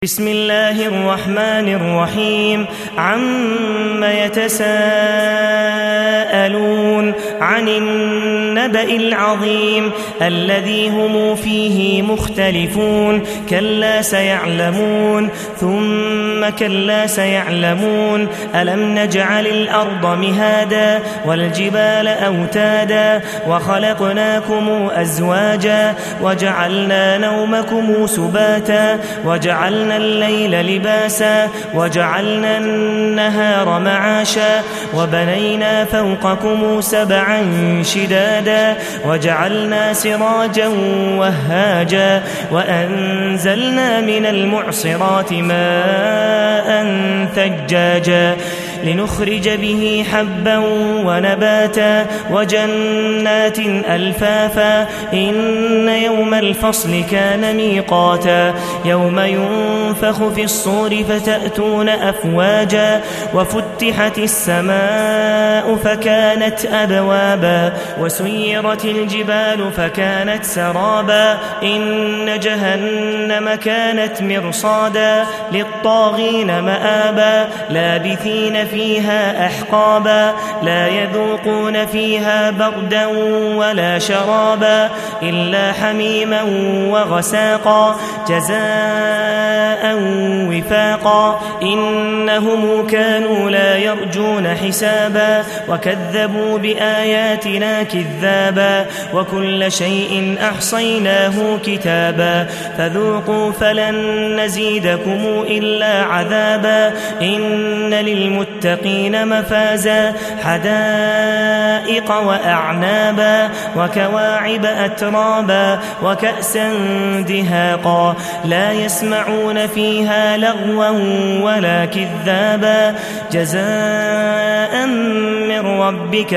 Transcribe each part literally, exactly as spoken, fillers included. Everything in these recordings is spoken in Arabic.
بسم الله الرحمن الرحيم عم يتساءلون عن النبأ العظيم الذي هم فيه مختلفون كلا سيعلمون ثم كلا سيعلمون ألم نجعل الأرض مهادا والجبال أوتادا وخلقناكم أزواجا وجعلنا نومكم سباتا وجعلنا الليل لباسا وجعلنا النهار معاشا وبنينا فوقكم سبعا شدادا وجعلنا سراجا وهاجا وأنزلنا من المعصرات ماء ثجاجا لنخرج به حبا ونباتا وجنات ألفافا إن يوم الفصل كان ميقاتا يوم ينفخ في الصور فتأتون أفواجا وفتحت السماء فكانت أبوابا وسيرت الجبال فكانت سرابا إن جهنم كانت مرصادا للطاغين مآبا لابثين فيها أحقابا لا يذوقون فيها بردا ولا شرابا إلا حميما وغساقا جزاء وفاقا إنهم كانوا لا يرجون حسابا وكذبوا بآياتنا كذابا وكل شيء أحصيناه كتابا فذوقوا فلن نزيدكم إلا عذابا إن للمتقين مفازا حدائق وأعنابا وكواعب أترابا وكأسا دهاقا لا يسمعون فيها لغوا ولا كذابا جزاء من ربك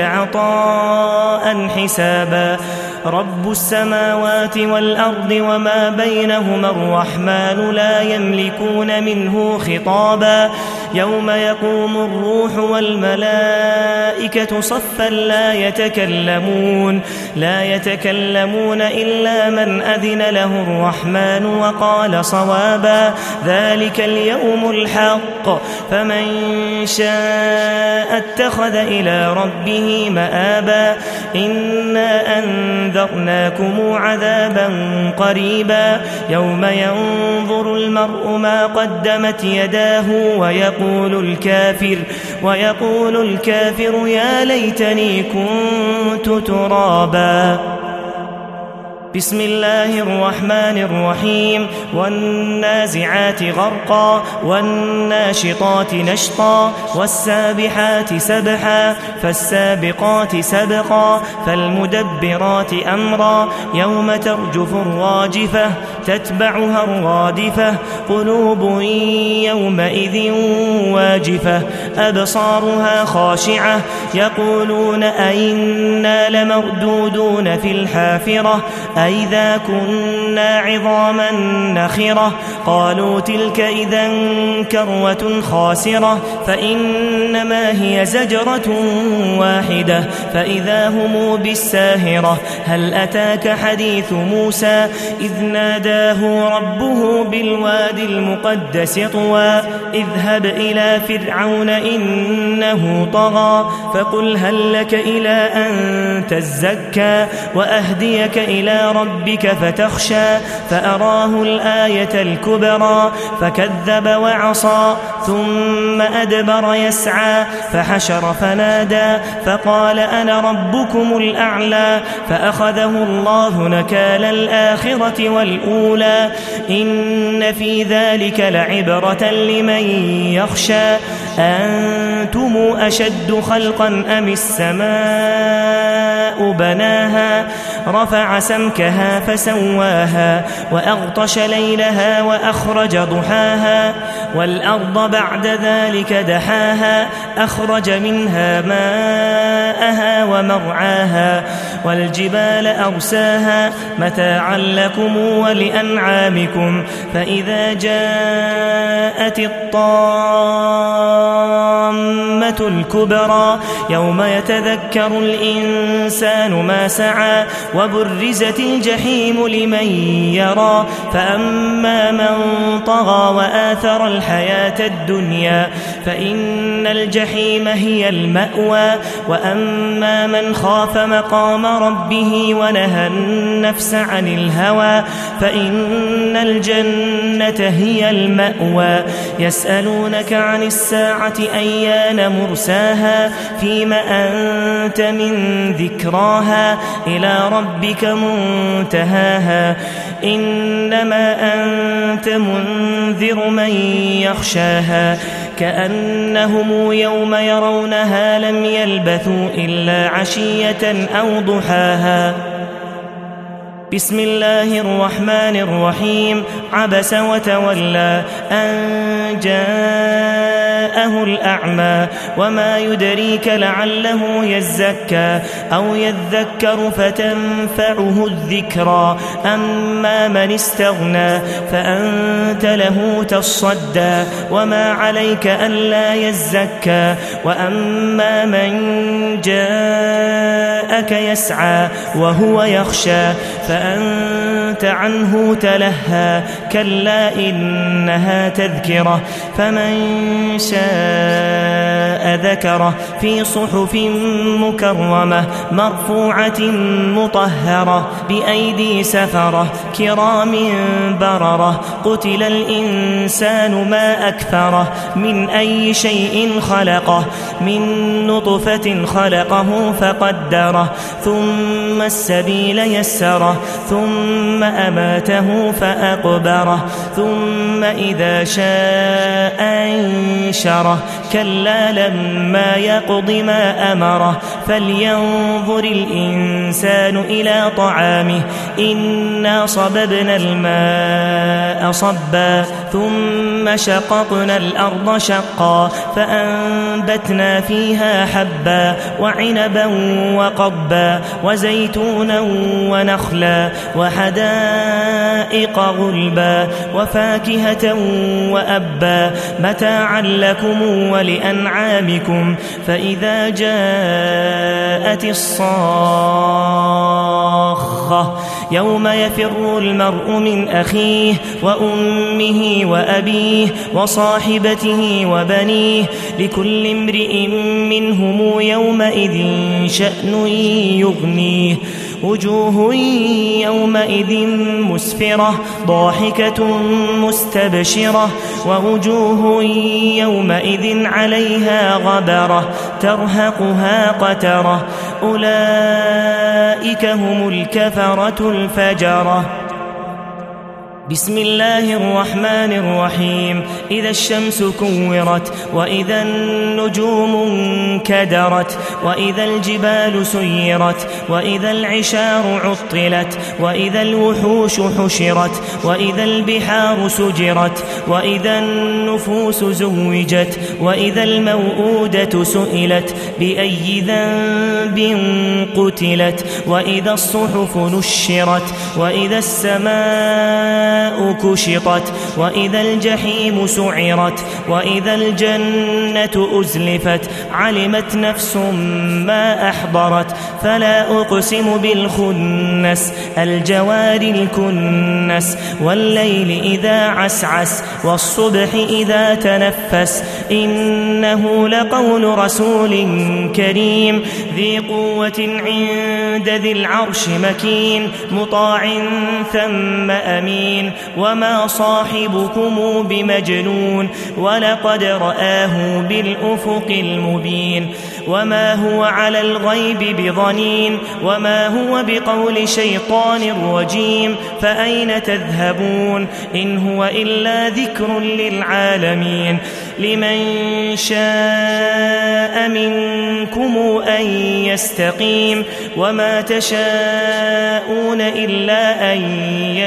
عطاء حسابا رب السماوات والأرض وما بينهما الرحمن لا يملكون منه خطابا يوم يقوم الروح والملائكة صفا لا يتكلمون لا يتكلمون إلا من أذن له الرحمن وقال صوابا ذلك اليوم الحق فمن شاء اتخذ إلى ربه مآبا إنا أنذرناكم عذابا قريبا يوم ينظر المرء ما قدمت يداه ويقول الكافر ويقول الكافر يا ليتني كنت ترابا بسم الله الرحمن الرحيم والنازعات غرقا والناشطات نشطا والسابحات سبحا فالسابقات سبقا فالمدبرات أمرا يوم ترجف الراجفة تتبعها الرادفة قلوب يومئذ واجفة أبصارها خاشعة يقولون أئنا لمردودون في الحافرة أئذا كنا عظاما نخرة قالوا تلك إذا كروة خاسرة فإنما هي زجرة واحدة فإذا هم بالساهرة هل أتاك حديث موسى إذ ناداه ربه بالوادي المقدس طوى اذهب إلى فرعون إنه طغى فقل هل لك إلى أن تزكى وأهديك إلى ربك فتخشى فأراه الآية الكبرى فكذب وعصى ثم أدبر يسعى فحشر فنادى فقال أنا ربكم الأعلى فأخذه الله نكال الآخرة والأولى إن في ذلك لعبرة لمن يخشى أنتم أشد خلقا أم السماء بناها رفع سمكها فسواها وأغطش ليلها وأخرج ضحاها والأرض بعد ذلك دحاها أخرج منها ماءها ومرعاها والجبال أرساها متاعا لكم ولأنعامكم فإذا جاءت الطامة النشرة الكبرى يوم يتذكر الإنسان ما سعى وبرزت الجحيم لمن يرى فأما من طغى وآثر الحياة الدنيا فإن الجحيم هي المأوى وأما من خاف مقام ربه ونهى النفس عن الهوى فإن الجنة هي المأوى يسألونك عن الساعة أيان مرساها فيم أنت من ذكراها إلى ربك منتهاها إنما أنت منذر من يخشاها كأنهم يوم يرونها لم يلبثوا إلا عشية أو ضحاها بسم الله الرحمن الرحيم عبس وتولى أن جاءه الأعمى وما يدريك لعله يزكى أو يذكر فتنفعه الذكرى أما من استغنى فأنت له تصدى وما عليك ألا يزكى وأما من جاءك يسعى وهو يخشى فأنت عنه تلهى كلا إنها تذكرة فمن شاء ذكره في صحف مكرمة مرفوعة مطهرة بأيدي سفرة كرام بررة قتل الإنسان ما أكفره من أي شيء خلقه من نطفة خلقه فقدره ثم السبيل يسره ثم أماته فأقبره ثم إذا شاء أنشره كلا لما يقض ما أمره فلينظر الإنسان إلى طعامه إنا صببنا الماء صبا ثم شققنا الأرض شقا فأنبتنا فيها حبا وعنبا وقبا وزيتونا ونخلا وحدائق غلبا وفاكهة وأبا متاعا لكم ولأنعامكم فإذا جاءت الصاخة يوم يفر المرء من أخيه وأمه وأبيه وصاحبته وبنيه لكل امرئ منهم يومئذ شأن يغنيه وجوه يومئذ مسفرة ضاحكة مستبشرة ووجوه يومئذ عليها غبرة ترهقها قترة أولئك هم الكفرة الفجرة بسم الله الرحمن الرحيم إذا الشمس كورت وإذا النجوم انكدرت وإذا الجبال سيرت وإذا العشار عطلت وإذا الوحوش حشرت وإذا البحار سجرت وإذا النفوس زوجت وإذا الموءودة سئلت بأي ذنب قتلت وإذا الصحف نشرت وإذا السماء كشطت وإذا الجحيم سعرت وإذا الجنة أزلفت علمت نفس ما أحضرت فلا أقسم بالخنس الجوار الكنس والليل إذا عسعس والصبح إذا تنفس إنه لقول رسول كريم ذي قوة عند ذي العرش مكين مطاع ثم أمين وما صاحبكم بمجنون ولقد رآه بالأفق المبين وما هو على الغيب بضنين وما هو بقول شيطان رجيم فأين تذهبون إن هو إلا ذكر للعالمين لمن شاء منكم أن يستقيم وما تشاءون إلا أن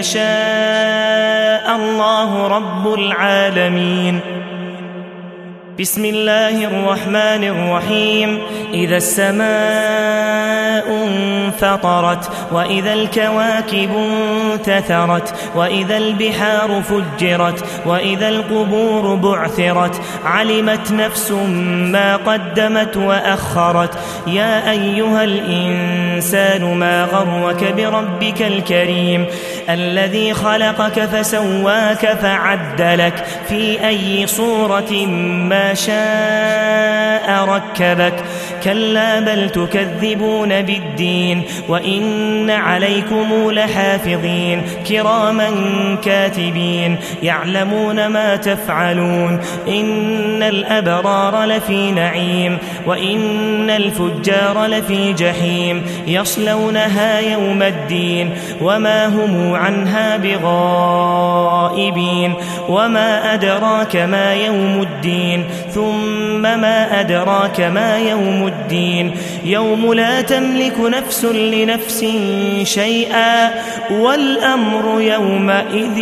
يشاء الله رب العالمين بسم الله الرحمن الرحيم إذا السماء انفطرت وإذا الكواكب انتثرت وإذا البحار فجرت وإذا القبور بعثرت علمت نفس ما قدمت وأخرت يا أيها الإنسان ما غرك بربك الكريم الذي خلقك فسواك فعدلك في أي صورة ما شاء ركبك كلا بل تكذبون بالدين وإن عليكم لحافظين كراما كاتبين يعلمون ما تفعلون إن الأبرار لفي نعيم وإن الفجار لفي جحيم يصلونها يوم الدين وما هم عنها بغائبين وما أدراك ما يوم الدين ثم ما أدراك ما يوم الدين يوم لا تملك نفس لنفس شيئا والأمر يومئذ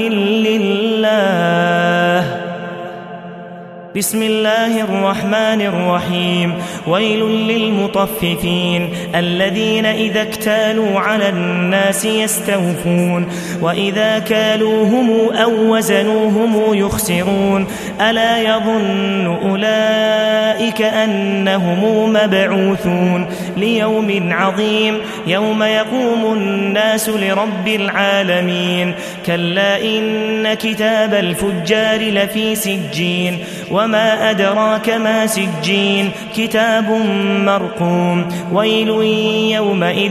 لله. بسم الله الرحمن الرحيم ويل للمطففين الذين إذا اكتالوا على الناس يستوفون وإذا كالوهم أو وزنوهم يخسرون ألا يظن أولئك أنهم مبعوثون ليوم عظيم يوم يقوم الناس لرب العالمين كلا إن كتاب الفجار لفي سجين وما أدراك ما سجين كتاب مرقوم ويل يومئذ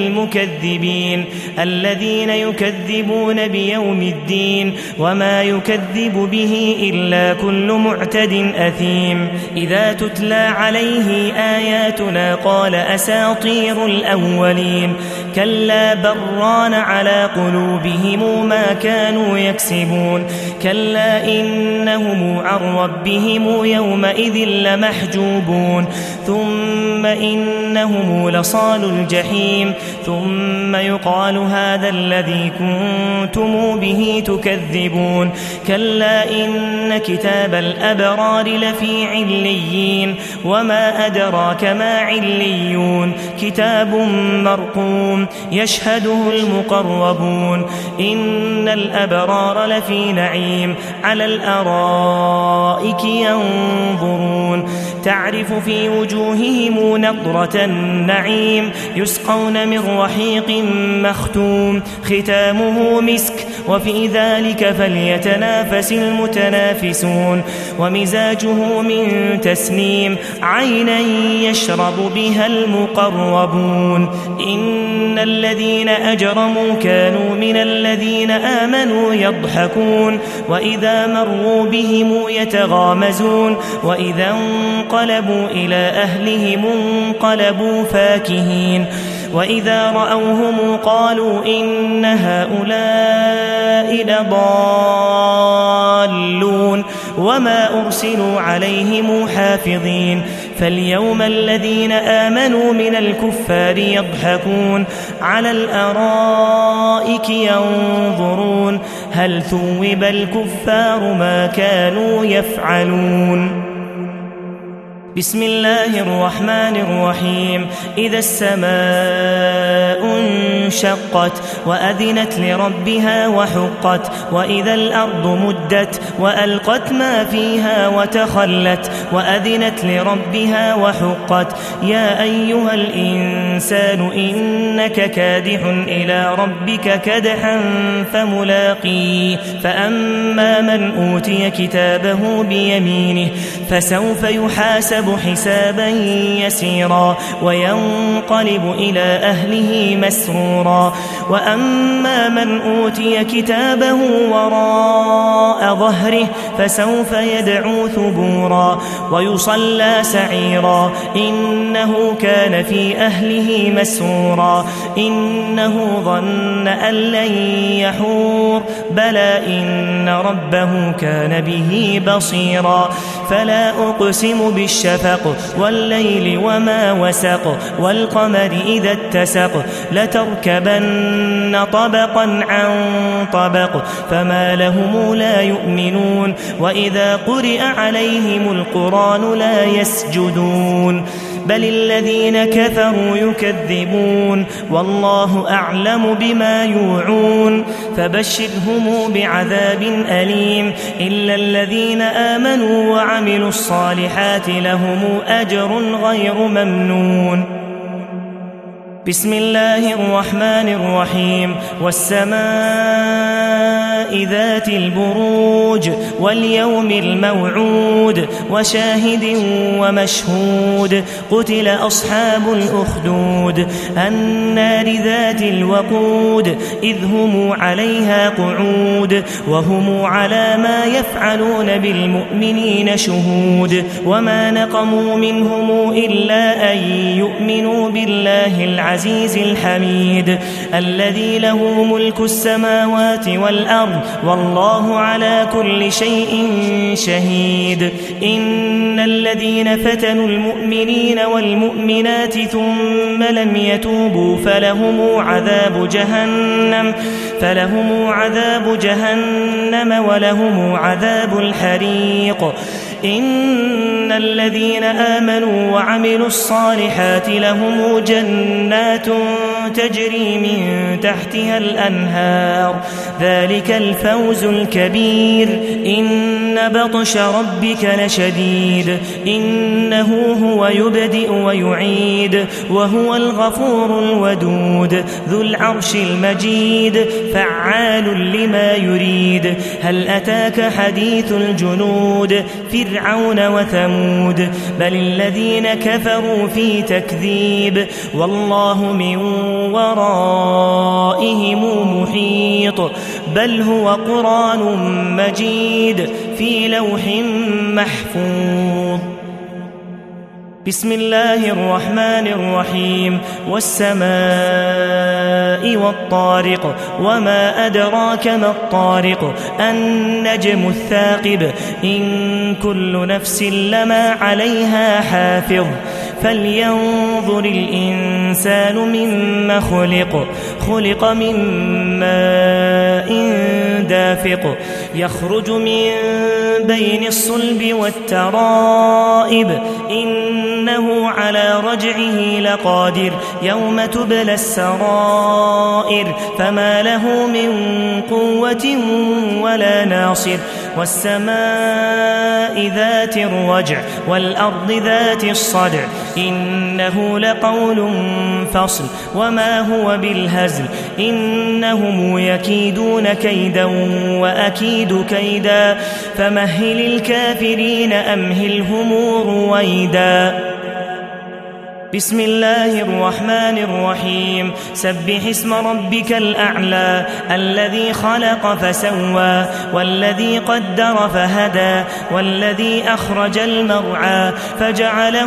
للمكذبين الذين يكذبون بيوم الدين وما يكذب به إلا كل معتد أثيم إذا تتلى عليه آياتنا قال أساطير الأولين كلا بران على قلوبهم ما كانوا يكسبون كلا إنهم عن ربهم يومئذ لمحجوبون ثم إنهم لصال الجحيم ثم يقال هذا الذي كنتم به تكذبون كلا إن كتاب الأبرار لفي عليين وما أدراك ما عليون كتاب مرقوم يشهده المقربون إن الأبرار لفي نعيم على الأرائك ينظرون تعرف في وجوههم نضرة النعيم يسقون من رحيق مختوم ختامه مسك وفي ذلك فليتنافس المتنافسون ومزاجه من تسنيم عينا يشرب بها المقربون إن الذين أجرموا كانوا من الذين آمنوا يضحكون وإذا مروا بهم يتغامزون وإذا انقلبوا إلى أهلهم انقلبوا فاكهين وإذا رأوهم قالوا إن هؤلاء لضالون وما أرسلوا عليهم حافظين فاليوم الذين آمنوا من الكفار يضحكون على الأرائك ينظرون هل ثوب الكفار ما كانوا يفعلون. بسم الله الرحمن الرحيم إذا السماء انشقت وأذنت لربها وحقت وإذا الأرض مدت وألقت ما فيها وتخلت وأذنت لربها وحقت يا أيها الإنسان إنك كادح إلى ربك كدحا فملاقيه فأما من أوتي كتابه بيمينه فسوف يحاسب حسابا يسيرا وينقلب إلى أهله مسرورا وأما من أوتي كتابه وراء ظهره فسوف يدعو ثبورا ويصلى سعيرا إنه كان في أهله مسرورا إنه ظن أن لن يحور بلى إن ربه كان به بصيرا فلا أقسم بالشفق والليل وما وسق والقمر إذا اتسق لتركبن طبقا عن طبق فما لهم لا يؤمنون وإذا قرئ عليهم القرآن لا يسجدون بل الذين كفروا يكذبون والله أعلم بما يوعون فبشرهم بعذاب أليم إلا الذين آمنوا وعملوا الصالحات لهم أجر غير ممنون بسم الله الرحمن الرحيم والسماء ذات البروج واليوم الموعود وشاهد ومشهود قتل أصحاب الأخدود النار ذات الوقود إذ هم عليها قعود وهم على ما يفعلون بالمؤمنين شهود وما نقموا منهم إلا أن يؤمنوا بالله العزيز العزيز الحميد الذي له ملك السماوات والأرض والله على كل شيء شهيد إن الذين فتنوا المؤمنين والمؤمنات ثم لم يتوبوا فلهم عذاب جهنم فلهم عذاب جهنم ولهم عذاب الحريق إن الذين آمنوا وعملوا الصالحات لهم جنات تجري من تحتها الأنهار ذلك الفوز الكبير إن بطش ربك لشديد إنه هو يبدئ ويعيد وهو الغفور الودود ذو العرش المجيد فعال لما يريد هل أتاك حديث الجنود فرعون وثمود بل الذين كفروا في تكذيب والله من ورائهم محيط بل هو قرآن مجيد في لوح محفوظ بسم الله الرحمن الرحيم والسماء والطارق وما أدراك ما الطارق النجم الثاقب إن كل نفس لما عليها حافظ فلينظر الإنسان مما خلق خلق من ماء دافق يخرج من بين الصلب والترائب إنه على رجعه لقادر يوم تبلى السرائر فما له من قوة ولا ناصر والسماء ذات الرجع والأرض ذات الصدع إنه لقول فصل وما هو بالهزل إنهم يكيدون كيدا وأكيد كيدا فمهل الكافرين أمهلهم رويدا بسم الله الرحمن الرحيم سبح اسم ربك الأعلى الذي خلق فسوى والذي قدر فهدى والذي أخرج المرعى فجعله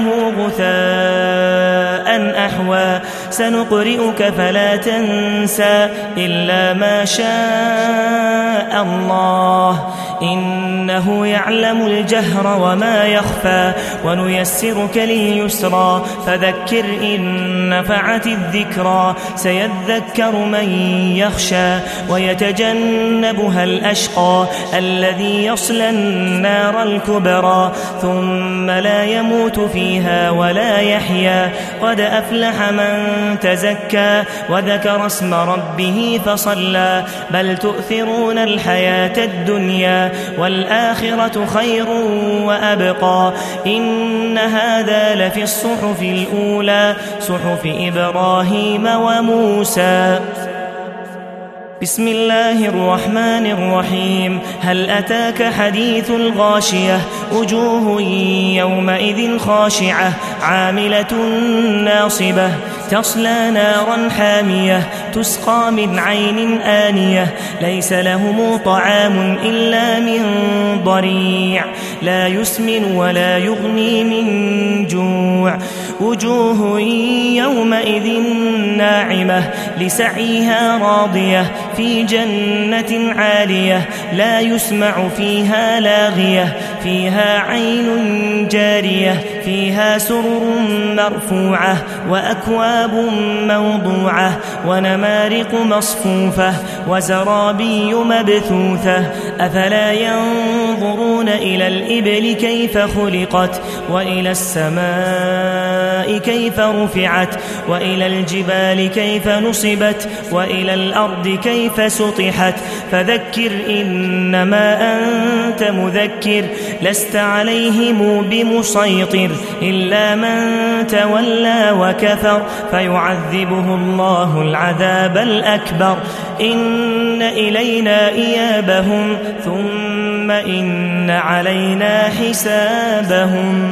غثاء أحوى سنقرئك فلا تنسى إلا ما شاء الله إنه يعلم الجهر وما يخفى ونيسرك لليسرى فذكر إن نفعت الذكرى سيذكر من يخشى ويتجنبها الأشقى الذي يصلى النار الكبرى ثم لا يموت فيها ولا يحيا قد أفلح من تزكى وذكر اسم ربه فصلى بل تؤثرون الحياة الدنيا والآخرة خير وأبقى إن هذا لفي الصحف الأولى صحف إبراهيم وموسى بسم الله الرحمن الرحيم هل أتاك حديث الغاشية وجوه يومئذ خاشعة عاملة ناصبة تصلى نارا حامية تسقى من عين آنية ليس لهم طعام إلا من ضريع لا يسمن ولا يغني من جوع وجوه يومئذ ناعمة لسعيها راضية في جنة عالية لا يسمع فيها لاغية فيها عين جارية فيها سرر مرفوعة وأكواب موضوعة ونمارق مصفوفة وزرابي مبثوثة أفلا ينظرون إلى الإبل كيف خلقت وإلى السماء كيف رفعت وإلى الجبال كيف نصبت وإلى الأرض كيف سطحت فذكر إنما أنت مذكر لست عليهم بمسيطر إلا من تولى وكفر فيعذبه الله العذاب الأكبر إن إلينا إيابهم ثم إن علينا حسابهم.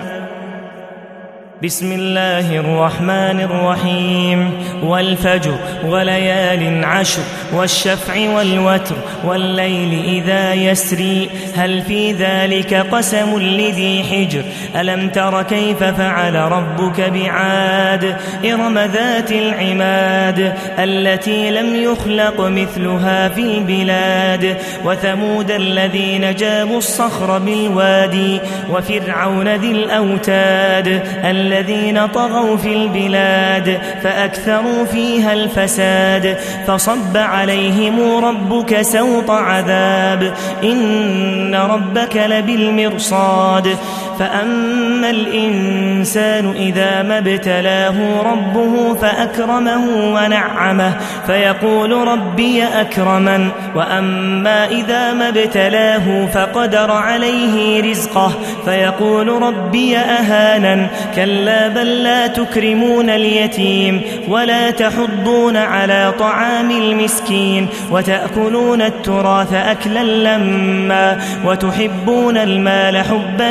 بسم الله الرحمن الرحيم والفجر وليال عشر والشفع والوتر والليل إذا يسري هل في ذلك قسم لذي حجر ألم تر كيف فعل ربك بعاد إرم ذات العماد التي لم يخلق مثلها في البلاد وثمود الذين جابوا الصخر بالوادي وفرعون ذي الأوتاد الذين طغوا في البلاد فأكثروا فيها الفساد فصب عليهم ربك سوط عذاب إن ربك لبالمرصاد فأما الإنسان إذا ما ابتلاه ربه فأكرمه ونعمه فيقول ربي أكرمن وأما إذا ما ابتلاه فقدر عليه رزقه فيقول ربي أهانن كلا بل لا تكرمون اليتيم ولا تحضون على طعام المسكين وتأكلون التراث أكلا لما وتحبون المال حبا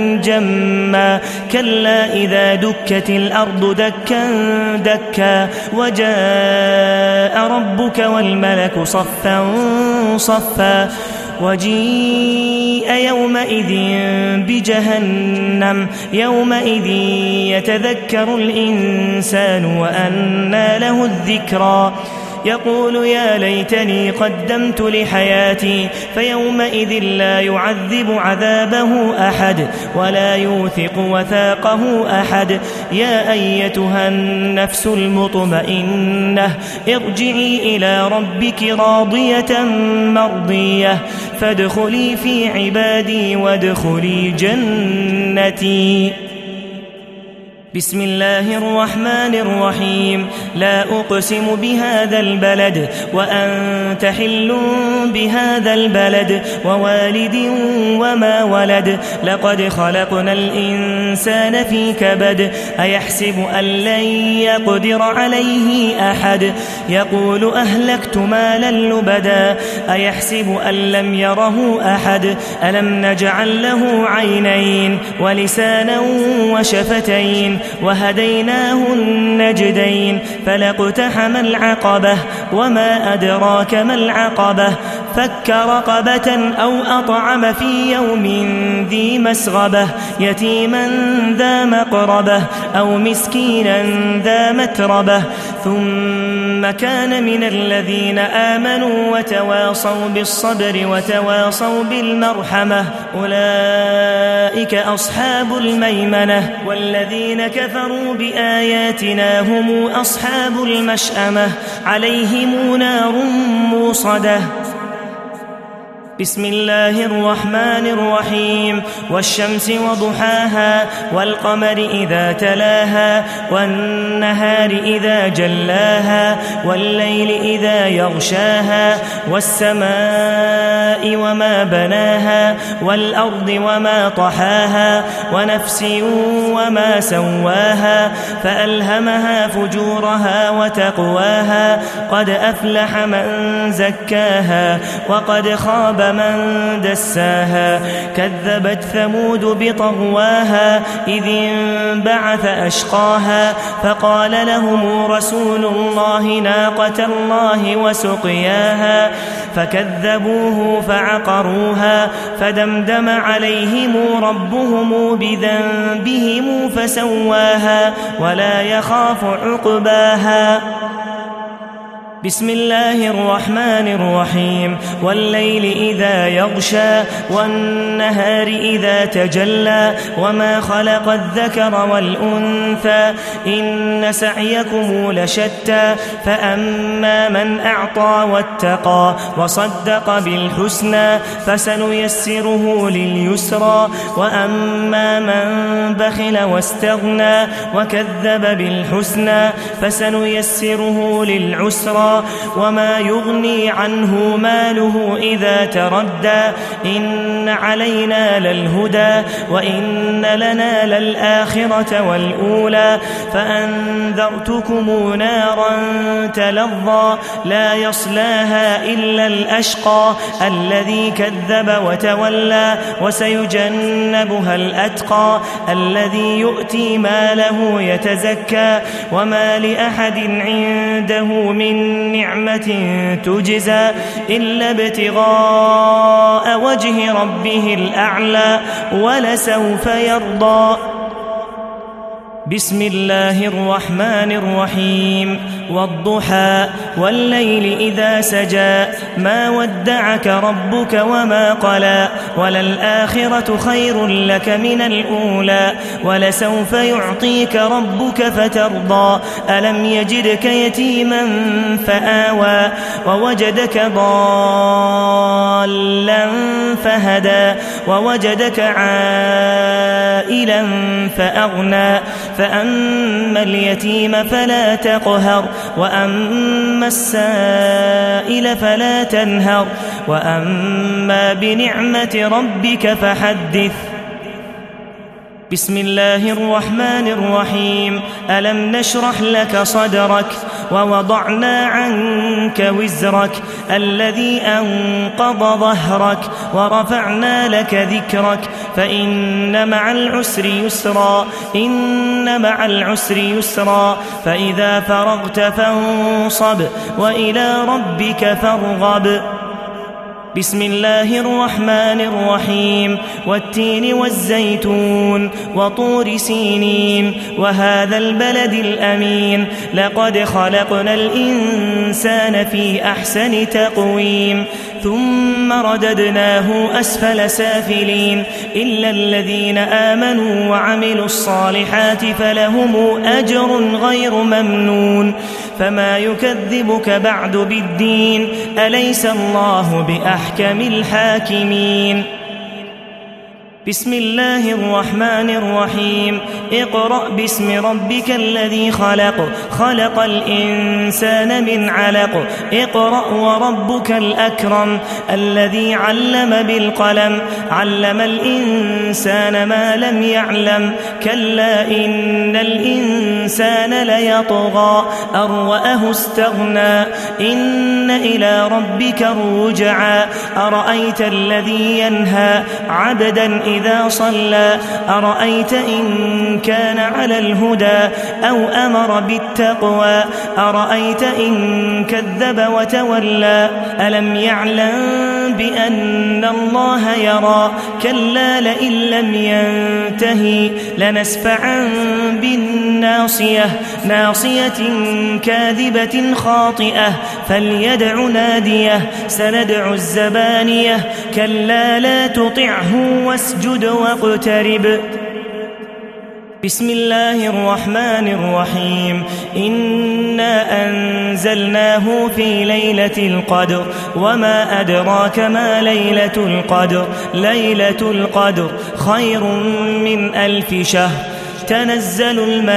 جما كلا إذا دكت الأرض دكا دكا وجاء ربك والملك صفا صفا وجيء يومئذ بجهنم يومئذ يتذكر الإنسان وأنى له الذكرى يقول يا ليتني قدمت لحياتي فيومئذ لا يعذب عذابه أحد ولا يوثق وثاقه أحد يا أيتها النفس المطمئنة ارجعي إلى ربك راضية مرضية فادخلي في عبادي وادخلي جنتي. بسم الله الرحمن الرحيم لا أقسم بهذا البلد وأنت حل بهذا البلد ووالد وما ولد لقد خلقنا الإنسان في كبد أيحسب أن لن يقدر عليه أحد يقول أهلكت مالا لبدا أيحسب أن لم يره أحد ألم نجعل له عينين ولسانا وشفتين وهديناه النجدين فلاقتحم العقبة وما أدراك ما العقبة فك رقبة أو أطعم في يوم ذي مسغبة يتيما ذا مقربة أو مسكينا ذا متربة ثم كان من الذين آمنوا وتواصوا بالصبر وتواصوا بالمرحمة أولئك أصحاب الميمنة والذين كفروا بآياتنا هم أصحاب المشأمة عليهم نار موصدة. بسم الله الرحمن الرحيم والشمس وضحاها والقمر إذا تلاها والنهار إذا جلاها والليل إذا يغشاها والسماء وما بناها والأرض وما طحاها ونفس وما سواها فألهمها فجورها وتقواها قد أفلح من زكاها وقد خاب من دساها كذبت ثمود بطغواها إذ انبعث أشقاها فقال لهم رسول الله ناقة الله وسقياها فكذبوه فعقروها فدمدم عليهم ربهم بذنبهم فسواها ولا يخاف عقباها. بسم الله الرحمن الرحيم والليل إذا يغشى والنهار إذا تجلى وما خلق الذكر والأنثى إن سعيكم لشتى فأما من أعطى واتقى وصدق بالحسنى فسنيسره لليسرى وأما من بخل واستغنى وكذب بالحسنى فسنيسره للعسرى وما يغني عنه ماله إذا تردى إن علينا للهدى وإن لنا للآخرة والأولى فأنذرتكم نارا تلظى لا يصلاها إلا الأشقى الذي كذب وتولى وسيجنبها الأتقى الذي يؤتي ماله يتزكى وما لأحد عنده من نعمة تجزى إلا ابتغاء وجه ربه الأعلى ولسوف يرضى. بسم الله الرحمن الرحيم والضحى والليل إذا سجى ما ودعك ربك وما قلى وللآخرة خير لك من الأولى ولسوف يعطيك ربك فترضى ألم يجدك يتيما فآوى ووجدك ضالا فهدى ووجدك عائلا فأغنى فأما اليتيم فلا تقهر وأما السائل فلا تنهر وأما بنعمة ربك فحدث. بسم الله الرحمن الرحيم ألم نشرح لك صدرك ووضعنا عنك وزرك الذي أنقض ظهرك ورفعنا لك ذكرك فإن مع العسر يسرا إن مع العسر يسرا فإذا فرغت فانصب وإلى ربك فارغب. بسم الله الرحمن الرحيم والتين والزيتون وطور سينين وهذا البلد الأمين لقد خلقنا الإنسان في أحسن تقويم ثم رددناه أسفل سافلين إلا الذين آمنوا وعملوا الصالحات فلهم أجر غير ممنون فما يكذبك بعد بالدين أليس الله بأحكم الحاكمين. بسم الله الرحمن الرحيم اقرأ باسم ربك الذي خلق خلق الإنسان من علق اقرأ وربك الأكرم الذي علم بالقلم علم الإنسان ما لم يعلم كلا إن الإنسان ليطغى أن رآه استغنى إن إلى ربك الرجعى أرأيت الذي ينهى عبدا إذا صلى أرأيت إن كان على الهدى أو أمر بالتقوى أرأيت إن كذب وتولى ألم يعلم بأن الله يرى كلا لئن لم ينتهي لنسفعا بالناصية ناصية كاذبة خاطئة فليدع ناديه سندع الزبانية كلا لا تطعه واسجد واقترب. بسم الله الرحمن الرحيم إنا أنزلناه في ليلة القدر وما أدراك ما ليلة القدر ليلة القدر خير من ألف شهر تنزل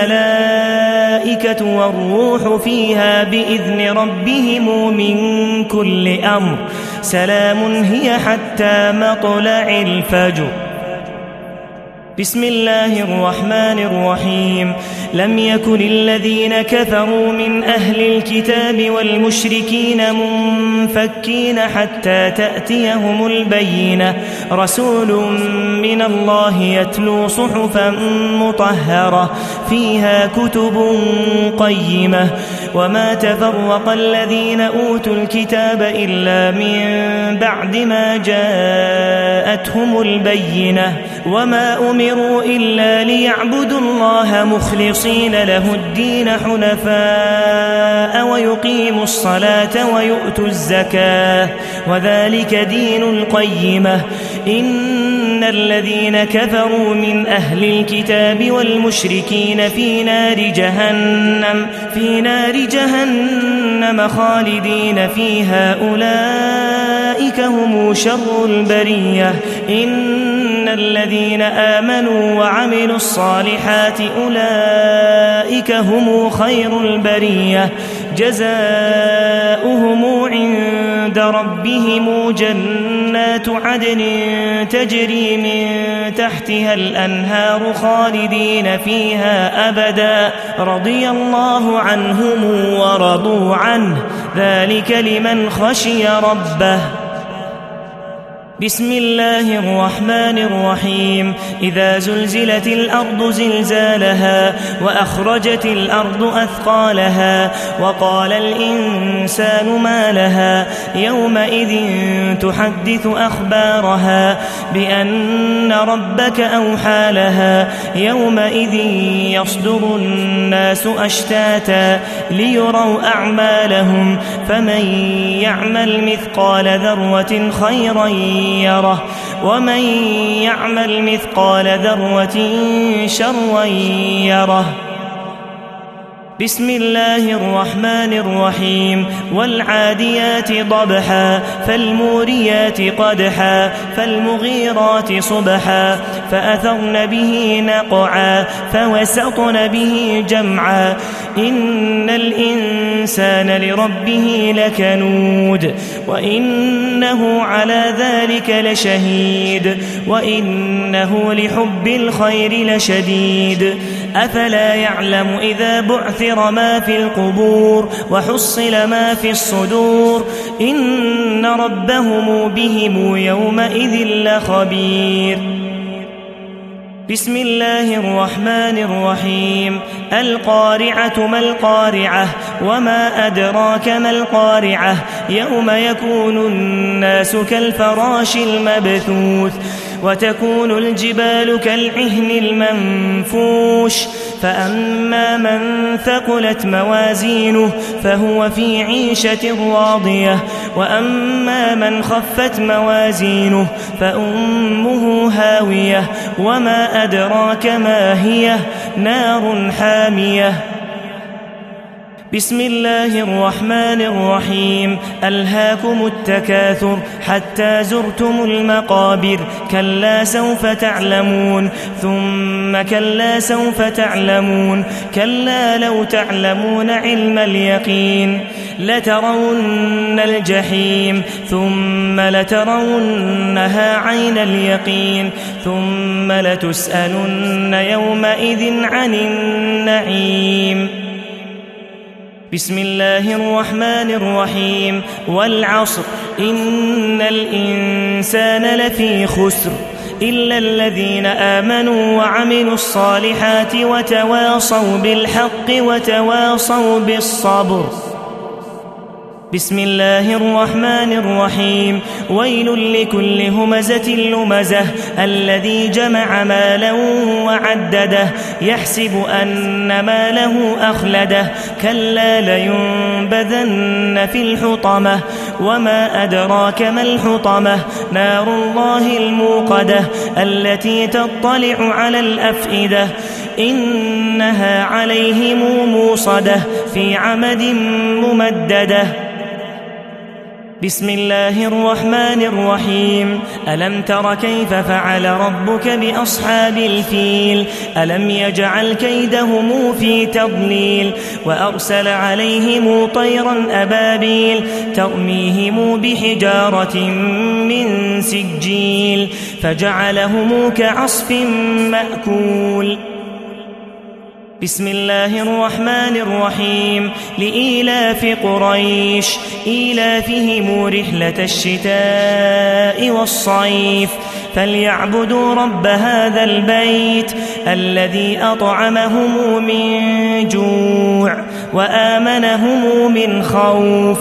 الملائكة والروح فيها بإذن ربهم من كل أمر سلام هي حتى مطلع الفجر. بسم الله الرحمن الرحيم لم يكن الذين كفروا من أهل الكتاب والمشركين منفكين حتى تأتيهم البينة رسول من الله يتلو صحفا مطهرة فيها كتب قيمة وما تفرق الذين أوتوا الكتاب إلا من بعد ما جاءتهم البينة وما أمروا إلا ليعبدوا الله مخلصين له الدين حنفاء ويقيموا الصلاة ويؤتوا الزكاة وذلك دين القيمة إن الذين كفروا من أهل الكتاب والمشركين في نار جهنم في نار جهنم خالدين فيها أولئك هم شر البرية إن الذين آمنوا وعملوا الصالحات أولئك هم خير البرية جزاؤهم عند ربهم جنات عدن تجري من تحتها الأنهار خالدين فيها أبدا رضي الله عنهم ورضوا عنه ذلك لمن خشي ربه. بسم الله الرحمن الرحيم إذا زلزلت الأرض زلزالها وأخرجت الأرض أثقالها وقال الإنسان ما لها يومئذ تحدث أخبارها بأن ربك أوحى لها يومئذ يصدر الناس أشتاتا ليروا أعمالهم فمن يعمل مثقال ذرة خيرا يره ومن يعمل مثقال ذرة شرا يره. بسم الله الرحمن الرحيم والعاديات ضبحا فالموريات قدحا فالمغيرات صبحا فأثرن به نقعا فوسطن به جمعا إن الإنسان لربه لكنود وإنه على ذلك لشهيد وإنه لحب الخير لشديد أفلا يعلم إذا بعثر ما في القبور وحصل ما في الصدور إن ربهم بهم يومئذ لخبير. بسم الله الرحمن الرحيم القارعة ما القارعة وما أدراك ما القارعة يوم يكون الناس كالفراش المبثوث وتكون الجبال كالعهن المنفوش فأما من ثقلت موازينه فهو في عيشة راضية وأما من خفت موازينه فأمه هاوية وما أدراك ما هي نار حامية. بسم الله الرحمن الرحيم ألهاكم التكاثر حتى زرتم المقابر كلا سوف تعلمون ثم كلا سوف تعلمون كلا لو تعلمون علم اليقين لترون الجحيم ثم لترونها عين اليقين ثم لتسألن يومئذ عن النعيم. بسم الله الرحمن الرحيم والعصر إن الإنسان لفي خسر إلا الذين آمنوا وعملوا الصالحات وتواصوا بالحق وتواصوا بالصبر. بسم الله الرحمن الرحيم ويل لكل همزة لمزة الذي جمع مالا وعدده يحسب أن ماله أخلده كلا لينبذن في الحطمة وما أدراك ما الحطمة نار الله الموقدة التي تطلع على الأفئدة إنها عليهم موصدة في عمد ممددة. بسم الله الرحمن الرحيم ألم تر كيف فعل ربك بأصحاب الفيل ألم يجعل كيدهم في تضليل وأرسل عليهم طيرا أبابيل ترميهم بحجارة من سجيل فجعلهم كعصف مأكول بسم الله الرحمن الرحيم لإيلاف قريش إيلافهم رحلة الشتاء والصيف فليعبدوا رب هذا البيت الذي أطعمهم من جوع وآمنهم من خوف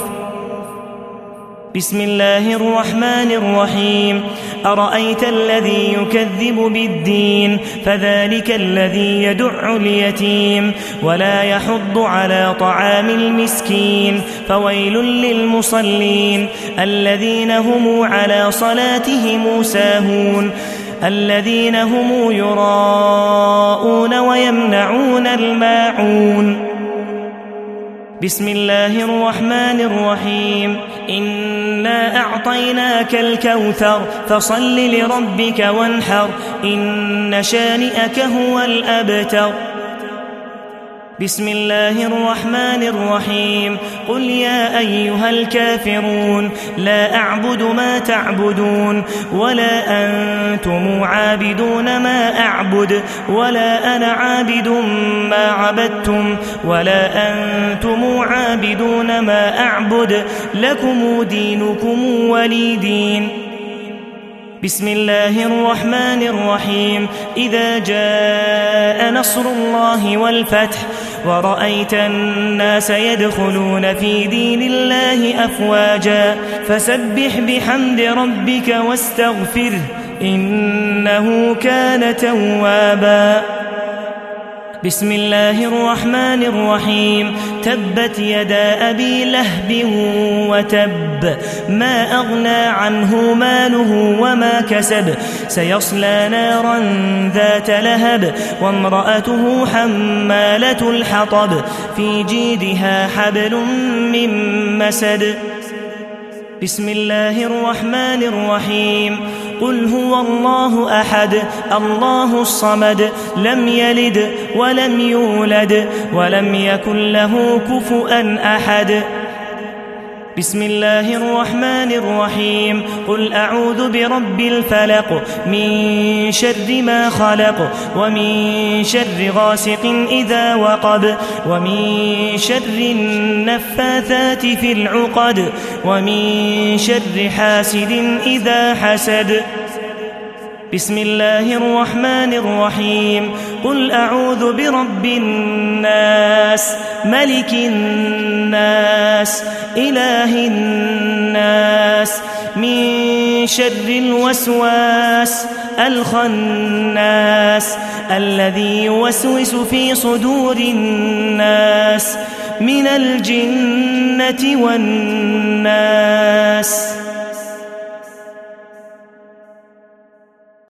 بسم الله الرحمن الرحيم أرأيت الذي يكذب بالدين فذلك الذي يدع اليتيم ولا يحض على طعام المسكين فويل للمصلين الذين هم على صلاتهم ساهون الذين هم يراءون ويمنعون الماعون بسم الله الرحمن الرحيم إنا أعطيناك الكوثر فصل لربك وانحر إن شانئك هو الأبتر بسم الله الرحمن الرحيم قل يا أيها الكافرون لا أعبد ما تعبدون ولا أنتم عابدون ما أعبد ولا أنا عابد ما عبدتم ولا أنتم عابدون ما أعبد لكم دينكم ولي دين بسم الله الرحمن الرحيم إذا جاء نصر الله والفتح ورأيت الناس يدخلون في دين الله أفواجا فسبح بحمد ربك واستغفره إنه كان توابا بسم الله الرحمن الرحيم تبت يدا أبي لهب وتب ما أغنى عنه ماله وما كسب سيصلى نارا ذات لهب وامرأته حمالة الحطب في جيدها حبل من مسد بسم الله الرحمن الرحيم قل هو الله أحد الله الصمد لم يلد ولم يولد ولم يكن له كفؤا أحد بسم الله الرحمن الرحيم قل أعوذ برب الفلق من شر ما خلق ومن شر غاسق إذا وقب ومن شر النفاثات في العقد ومن شر حاسد إذا حسد بسم الله الرحمن الرحيم قل أعوذ برب الناس ملك الناس إله الناس من شر الوسواس الخناس الذي يوسوس في صدور الناس من الجنة والناس